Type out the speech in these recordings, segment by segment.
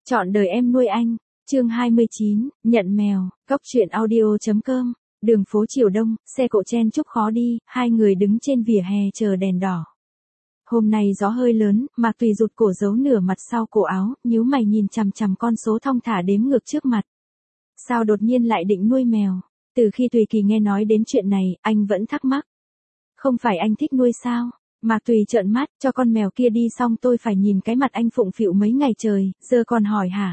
Chọn đời em nuôi anh. Chương 29, nhận mèo. Cóc truyện audio.com. Đường phố chiều đông, xe cộ chen chúc khó đi, hai người đứng trên vỉa hè chờ đèn đỏ. Hôm nay gió hơi lớn, Mạc Tùy rụt cổ giấu nửa mặt sau cổ áo, nhíu mày nhìn chằm chằm con số thong thả đếm ngược trước mặt. Sao đột nhiên lại định nuôi mèo? Từ khi Tùy Kỳ nghe nói đến chuyện này, anh vẫn thắc mắc. Không phải anh thích nuôi sao? Mạc Tùy trợn mắt, cho con mèo kia đi xong tôi phải nhìn cái mặt anh phụng phịu mấy ngày trời, giờ còn hỏi hả?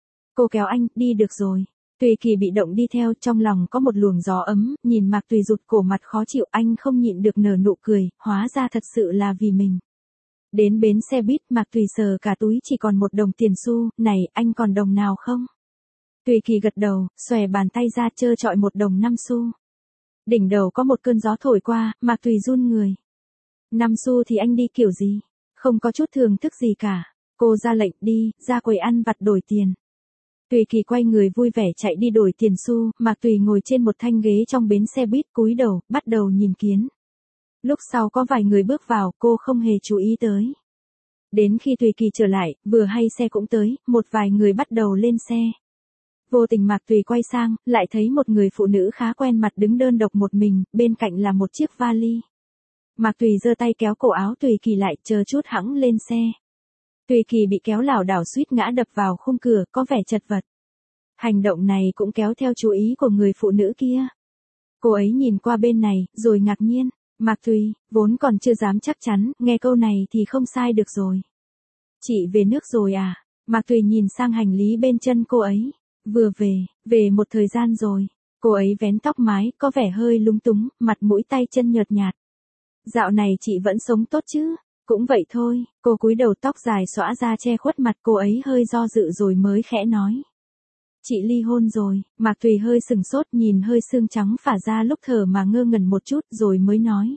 Cô kéo anh, đi được rồi. Tùy Kỳ bị động đi theo, trong lòng có một luồng gió ấm, nhìn Mạc Tùy rụt cổ mặt khó chịu, anh không nhịn được nở nụ cười, hóa ra thật sự là vì mình. Đến bến xe buýt, Mạc Tùy sờ cả túi chỉ còn 1 đồng tiền xu, này, anh còn đồng nào không? Tùy Kỳ gật đầu, xòe bàn tay ra trơ trọi 1 đồng 5 xu. Đỉnh đầu có một cơn gió thổi qua, Mạc Tùy run người. 5 xu thì anh đi kiểu gì? Không có chút thưởng thức gì cả. Cô ra lệnh đi, ra quầy ăn vặt đổi tiền. Tùy Kỳ quay người vui vẻ chạy đi đổi tiền xu, Mạc Tùy ngồi trên một thanh ghế trong bến xe buýt cúi đầu, bắt đầu nhìn kiến. Lúc sau có vài người bước vào, cô không hề chú ý tới. Đến khi Tùy Kỳ trở lại, vừa hay xe cũng tới, một vài người bắt đầu lên xe. Vô tình Mạc Tùy quay sang, lại thấy một người phụ nữ khá quen mặt đứng đơn độc một mình, bên cạnh là một chiếc vali. Mạc Tùy giơ tay kéo cổ áo Tùy Kỳ lại, chờ chút hẵng lên xe. Tùy Kỳ bị kéo lảo đảo suýt ngã đập vào khung cửa, có vẻ chật vật. Hành động này cũng kéo theo chú ý của người phụ nữ kia. Cô ấy nhìn qua bên này, rồi ngạc nhiên. Mạc Tùy, vốn còn chưa dám chắc chắn, nghe câu này thì không sai được rồi. Chị về nước rồi à? Mạc Tùy nhìn sang hành lý bên chân cô ấy. Vừa về một thời gian rồi. Cô ấy vén tóc mái, có vẻ hơi lúng túng, mặt mũi tay chân nhợt nhạt. Dạo này chị vẫn sống tốt chứ? Cũng vậy thôi, cô cúi đầu tóc dài xõa ra che khuất mặt, cô ấy hơi do dự rồi mới khẽ nói. Chị ly hôn rồi. Mạc Tùy hơi sừng sốt, nhìn hơi xương trắng phả ra lúc thở mà ngơ ngẩn một chút rồi mới nói.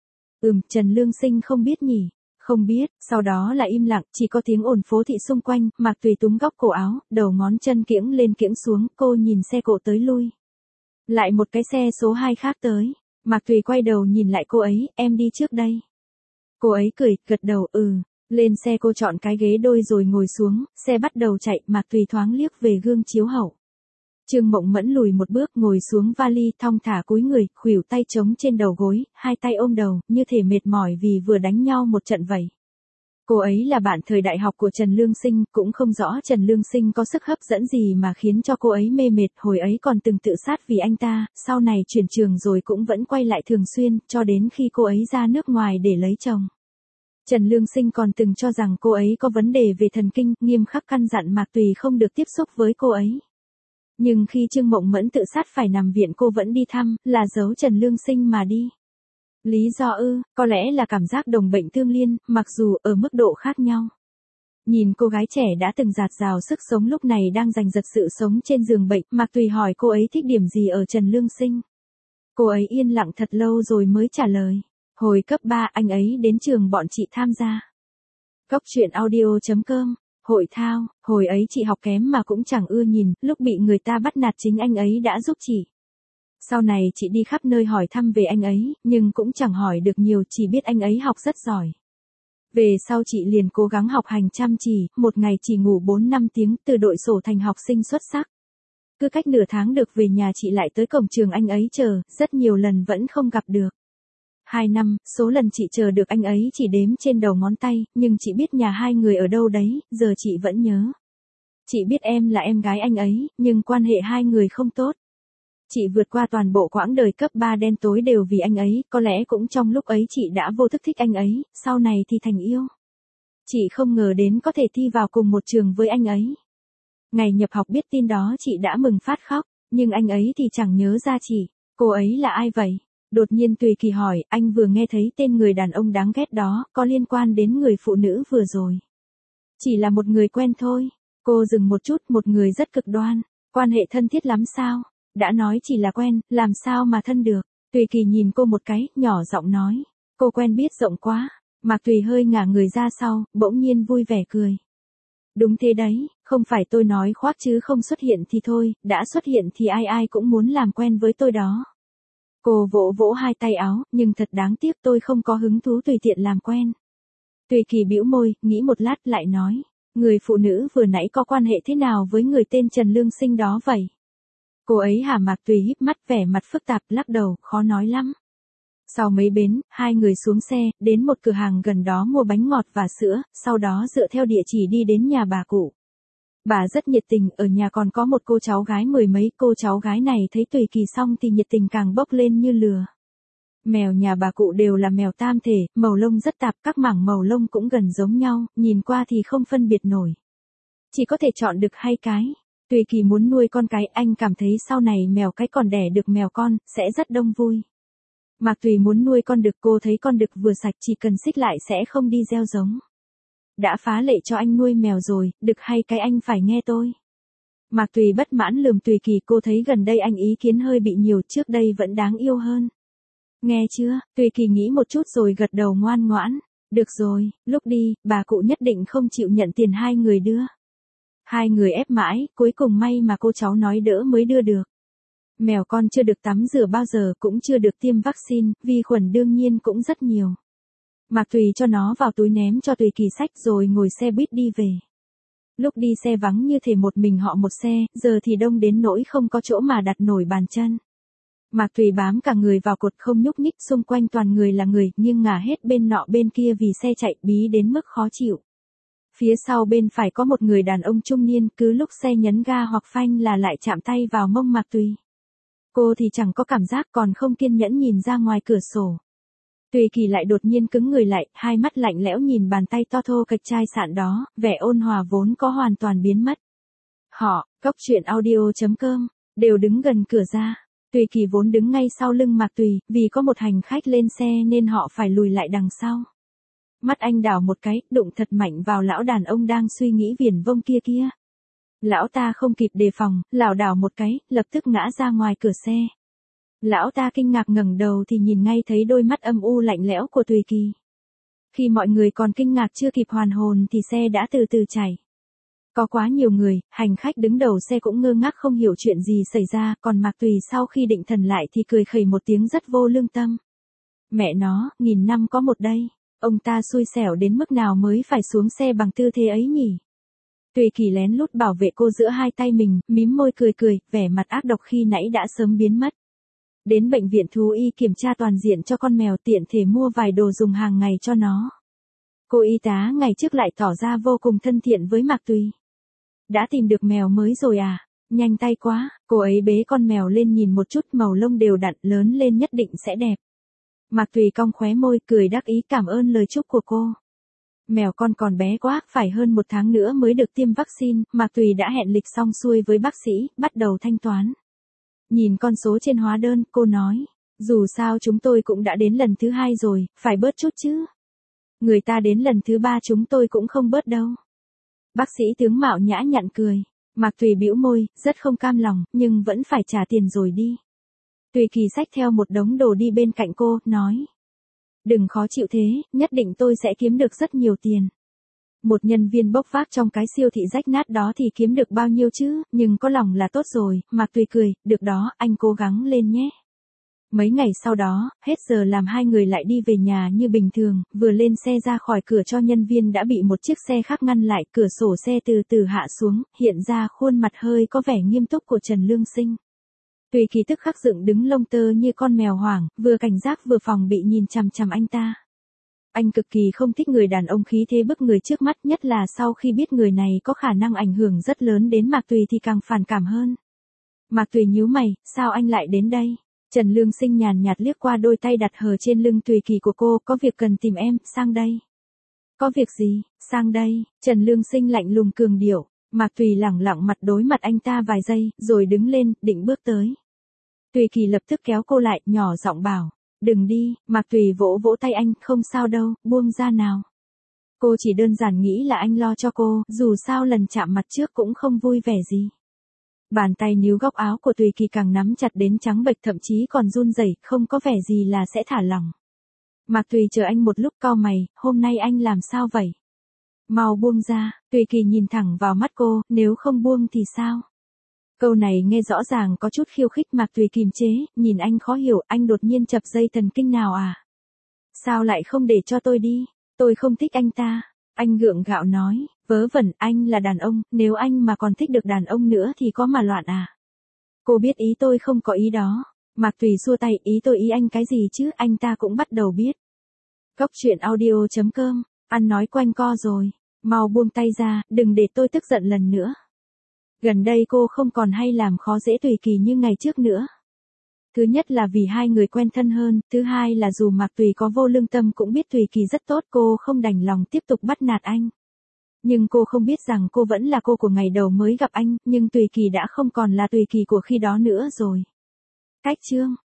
Trần Lương Sinh không biết nhỉ? Không biết, sau đó lại im lặng, chỉ có tiếng ồn phố thị xung quanh, Mạc Tùy túm góc cổ áo, đầu ngón chân kiễng lên kiễng xuống, cô nhìn xe cộ tới lui. Lại một cái xe số 2 khác tới. Mạc Tùy quay đầu nhìn lại cô ấy, em đi trước đây. Cô ấy cười, gật đầu, Lên xe cô chọn cái ghế đôi rồi ngồi xuống, xe bắt đầu chạy, Mạc Tùy thoáng liếc về gương chiếu hậu. Trương Mộng Mẫn lùi một bước ngồi xuống vali, thong thả cúi người, khuỷu tay trống trên đầu gối, hai tay ôm đầu, như thể mệt mỏi vì vừa đánh nhau một trận vậy. Cô ấy là bạn thời đại học của Trần Lương Sinh, cũng không rõ Trần Lương Sinh có sức hấp dẫn gì mà khiến cho cô ấy mê mệt, hồi ấy còn từng tự sát vì anh ta, sau này chuyển trường rồi cũng vẫn quay lại thường xuyên, cho đến khi cô ấy ra nước ngoài để lấy chồng. Trần Lương Sinh còn từng cho rằng cô ấy có vấn đề về thần kinh, nghiêm khắc căn dặn Mạc Tùy không được tiếp xúc với cô ấy. Nhưng khi Trương Mộng Mẫn tự sát phải nằm viện cô vẫn đi thăm, là giấu Trần Lương Sinh mà đi. Lý do có lẽ là cảm giác đồng bệnh tương liên, mặc dù ở mức độ khác nhau. Nhìn cô gái trẻ đã từng dạt dào sức sống lúc này đang giành giật sự sống trên giường bệnh, Mạc Tùy hỏi cô ấy thích điểm gì ở Trần Lương Sinh. Cô ấy yên lặng thật lâu rồi mới trả lời. Hồi cấp 3 anh ấy đến trường bọn chị tham gia. Cóc truyện audio.com. Hội thao, hồi ấy chị học kém mà cũng chẳng ưa nhìn, lúc bị người ta bắt nạt chính anh ấy đã giúp chị. Sau này chị đi khắp nơi hỏi thăm về anh ấy, nhưng cũng chẳng hỏi được nhiều, chỉ biết anh ấy học rất giỏi. Về sau chị liền cố gắng học hành chăm chỉ, một ngày chỉ ngủ 4-5 tiếng, từ đội sổ thành học sinh xuất sắc. Cứ cách nửa tháng được về nhà chị lại tới cổng trường anh ấy chờ, rất nhiều lần vẫn không gặp được. 2 năm, số lần chị chờ được anh ấy chỉ đếm trên đầu ngón tay, nhưng chị biết nhà hai người ở đâu đấy, giờ chị vẫn nhớ. Chị biết em là em gái anh ấy, nhưng quan hệ hai người không tốt. Chị vượt qua toàn bộ quãng đời cấp 3 đen tối đều vì anh ấy, có lẽ cũng trong lúc ấy chị đã vô thức thích anh ấy, sau này thì thành yêu. Chị không ngờ đến có thể thi vào cùng một trường với anh ấy. Ngày nhập học biết tin đó chị đã mừng phát khóc, nhưng anh ấy thì chẳng nhớ ra chị. Cô ấy là ai vậy? Đột nhiên Tùy Kỳ hỏi, anh vừa nghe thấy tên người đàn ông đáng ghét đó, có liên quan đến người phụ nữ vừa rồi. Chỉ là một người quen thôi. Cô dừng một chút, một người rất cực đoan. Quan hệ thân thiết lắm sao? Đã nói chỉ là quen, làm sao mà thân được? Tùy Kỳ nhìn cô một cái, nhỏ giọng nói. Cô quen biết rộng quá. Mạc Tùy hơi ngả người ra sau, bỗng nhiên vui vẻ cười. Đúng thế đấy, không phải tôi nói khoác chứ không xuất hiện thì thôi, đã xuất hiện thì ai ai cũng muốn làm quen với tôi đó. Cô vỗ vỗ hai tay áo, nhưng thật đáng tiếc tôi không có hứng thú tùy tiện làm quen. Tùy Kỳ bĩu môi, nghĩ một lát lại nói. Người phụ nữ vừa nãy có quan hệ thế nào với người tên Trần Lương Sinh đó vậy? Cô ấy hả? Mạc Tùy híp mắt vẻ mặt phức tạp lắc đầu, khó nói lắm. Sau mấy bến, hai người xuống xe, đến một cửa hàng gần đó mua bánh ngọt và sữa, sau đó dựa theo địa chỉ đi đến nhà bà cụ. Bà rất nhiệt tình, ở nhà còn có một cô cháu gái mười mấy, cô cháu gái này thấy Tùy Kỳ xong thì nhiệt tình càng bốc lên như lửa. Mèo nhà bà cụ đều là mèo tam thể, màu lông rất tạp, các mảng màu lông cũng gần giống nhau, nhìn qua thì không phân biệt nổi. Chỉ có thể chọn được 2 cái. Tùy Kỳ muốn nuôi con cái, anh cảm thấy sau này mèo cái còn đẻ được mèo con, sẽ rất đông vui. Mạc Tùy muốn nuôi con đực, cô thấy con đực vừa sạch chỉ cần xích lại sẽ không đi gieo giống. Đã phá lệ cho anh nuôi mèo rồi, đực hay cái anh phải nghe tôi. Mạc Tùy bất mãn lườm Tùy Kỳ, cô thấy gần đây anh ý kiến hơi bị nhiều, trước đây vẫn đáng yêu hơn. Nghe chưa? Tùy Kỳ nghĩ một chút rồi gật đầu ngoan ngoãn. Được rồi, lúc đi, bà cụ nhất định không chịu nhận tiền hai người đưa. Hai người ép mãi, cuối cùng may mà cô cháu nói đỡ mới đưa được. Mèo con chưa được tắm rửa bao giờ, cũng chưa được tiêm vaccine, vi khuẩn đương nhiên cũng rất nhiều. Mạc Tùy cho nó vào túi ném cho Tùy Kỳ xách rồi ngồi xe buýt đi về. Lúc đi xe vắng như thể một mình họ một xe, giờ thì đông đến nỗi không có chỗ mà đặt nổi bàn chân. Mạc Tùy bám cả người vào cột không nhúc nhích, xung quanh toàn người là người, nghiêng ngả hết bên nọ bên kia vì xe chạy bí đến mức khó chịu. Phía sau bên phải có một người đàn ông trung niên, cứ lúc xe nhấn ga hoặc phanh là lại chạm tay vào mông Mạc Tùy. Cô thì chẳng có cảm giác, còn không kiên nhẫn nhìn ra ngoài cửa sổ. Tùy Kỳ lại đột nhiên cứng người lại, hai mắt lạnh lẽo nhìn bàn tay to thô kịch chai sạn đó, vẻ ôn hòa vốn có hoàn toàn biến mất. Họ, Cốc Truyện Audio.com, đều đứng gần cửa ra. Tùy Kỳ vốn đứng ngay sau lưng Mạc Tùy, vì có một hành khách lên xe nên họ phải lùi lại đằng sau. Mắt anh đảo một cái, đụng thật mạnh vào lão đàn ông đang suy nghĩ viển vông kia kia. Lão ta không kịp đề phòng, lảo đảo một cái, lập tức ngã ra ngoài cửa xe. Lão ta kinh ngạc ngẩng đầu thì nhìn ngay thấy đôi mắt âm u lạnh lẽo của Tùy Kỳ. Khi mọi người còn kinh ngạc chưa kịp hoàn hồn thì xe đã từ từ chạy. Có quá nhiều người, hành khách đứng đầu xe cũng ngơ ngác không hiểu chuyện gì xảy ra, còn Mạc Tùy sau khi định thần lại thì cười khẩy một tiếng rất vô lương tâm. Mẹ nó, 1000 năm có một đây, ông ta xui xẻo đến mức nào mới phải xuống xe bằng tư thế ấy nhỉ? Tùy Kỳ lén lút bảo vệ cô giữa hai tay mình, mím môi cười cười, vẻ mặt ác độc khi nãy đã sớm biến mất. Đến bệnh viện thú y kiểm tra toàn diện cho con mèo, tiện thể mua vài đồ dùng hàng ngày cho nó. Cô y tá ngày trước lại tỏ ra vô cùng thân thiện với Mạc Tùy. Đã tìm được mèo mới rồi à? Nhanh tay quá, cô ấy bế con mèo lên nhìn một chút, màu lông đều đặn, lớn lên nhất định sẽ đẹp. Mạc Tùy cong khóe môi, cười đắc ý cảm ơn lời chúc của cô. Mèo con còn bé quá, phải hơn 1 tháng nữa mới được tiêm vaccine, Mạc Tùy đã hẹn lịch xong xuôi với bác sĩ, bắt đầu thanh toán. Nhìn con số trên hóa đơn, cô nói, dù sao chúng tôi cũng đã đến lần thứ 2 rồi, phải bớt chút chứ. Người ta đến lần thứ 3 chúng tôi cũng không bớt đâu. Bác sĩ tướng mạo nhã nhặn cười. Mạc Tùy bĩu môi, rất không cam lòng, nhưng vẫn phải trả tiền rồi đi. Tùy Kỳ xách theo một đống đồ đi bên cạnh cô, nói. Đừng khó chịu thế, nhất định tôi sẽ kiếm được rất nhiều tiền. Một nhân viên bốc vác trong cái siêu thị rách nát đó thì kiếm được bao nhiêu chứ, nhưng có lòng là tốt rồi. Mạc Tùy cười, được đó, anh cố gắng lên nhé. Mấy ngày sau đó, hết giờ làm hai người lại đi về nhà như bình thường, vừa lên xe ra khỏi cửa cho nhân viên đã bị một chiếc xe khác ngăn lại, cửa sổ xe từ từ hạ xuống, hiện ra khuôn mặt hơi có vẻ nghiêm túc của Trần Lương Sinh. Tùy Kỳ tức khắc dựng đứng lông tơ như con mèo hoảng, vừa cảnh giác vừa phòng bị nhìn chằm chằm anh ta. Anh cực kỳ không thích người đàn ông khí thế bức người trước mắt, nhất là sau khi biết người này có khả năng ảnh hưởng rất lớn đến Mạc Tùy thì càng phản cảm hơn. Mạc Tùy nhíu mày, sao anh lại đến đây? Trần Lương Sinh nhàn nhạt liếc qua đôi tay đặt hờ trên lưng Tùy Kỳ của cô, có việc cần tìm em, sang đây. Có việc gì, sang đây? Trần Lương Sinh lạnh lùng cường điệu. Mạc Tùy lẳng lặng mặt đối mặt anh ta vài giây, rồi đứng lên, định bước tới. Tùy Kỳ lập tức kéo cô lại, nhỏ giọng bảo, đừng đi. Mạc Tùy vỗ vỗ tay anh, không sao đâu, buông ra nào. Cô chỉ đơn giản nghĩ là anh lo cho cô, dù sao lần chạm mặt trước cũng không vui vẻ gì. Bàn tay níu góc áo của Tùy Kỳ càng nắm chặt đến trắng bệch, thậm chí còn run rẩy, không có vẻ gì là sẽ thả lỏng. Mạc Tùy chờ anh một lúc, cau mày, hôm nay anh làm sao vậy? Mau buông ra. Tùy Kỳ nhìn thẳng vào mắt cô, nếu không buông thì sao? Câu này nghe rõ ràng có chút khiêu khích. Mạc Tùy kìm chế, nhìn anh khó hiểu, anh đột nhiên chập dây thần kinh nào à? Sao lại không để cho tôi đi? Tôi không thích anh ta. Anh gượng gạo nói, Vớ vẩn, anh là đàn ông, nếu anh mà còn thích được đàn ông nữa thì có mà loạn à. Cô biết ý tôi không có ý đó. Mạc Tùy xua tay, ý tôi ý anh cái gì chứ, anh ta cũng bắt đầu biết. Cốc truyện audio.com, ăn nói quanh co rồi. Mau buông tay ra, đừng để tôi tức giận lần nữa. Gần đây cô không còn hay làm khó dễ Tùy Kỳ như ngày trước nữa. Thứ nhất là vì hai người quen thân hơn, thứ hai là dù Mạc Tùy có vô lương tâm cũng biết Tùy Kỳ rất tốt, cô không đành lòng tiếp tục bắt nạt anh. Nhưng cô không biết rằng cô vẫn là cô của ngày đầu mới gặp anh, nhưng Tùy Kỳ đã không còn là Tùy Kỳ của khi đó nữa rồi. Cách chương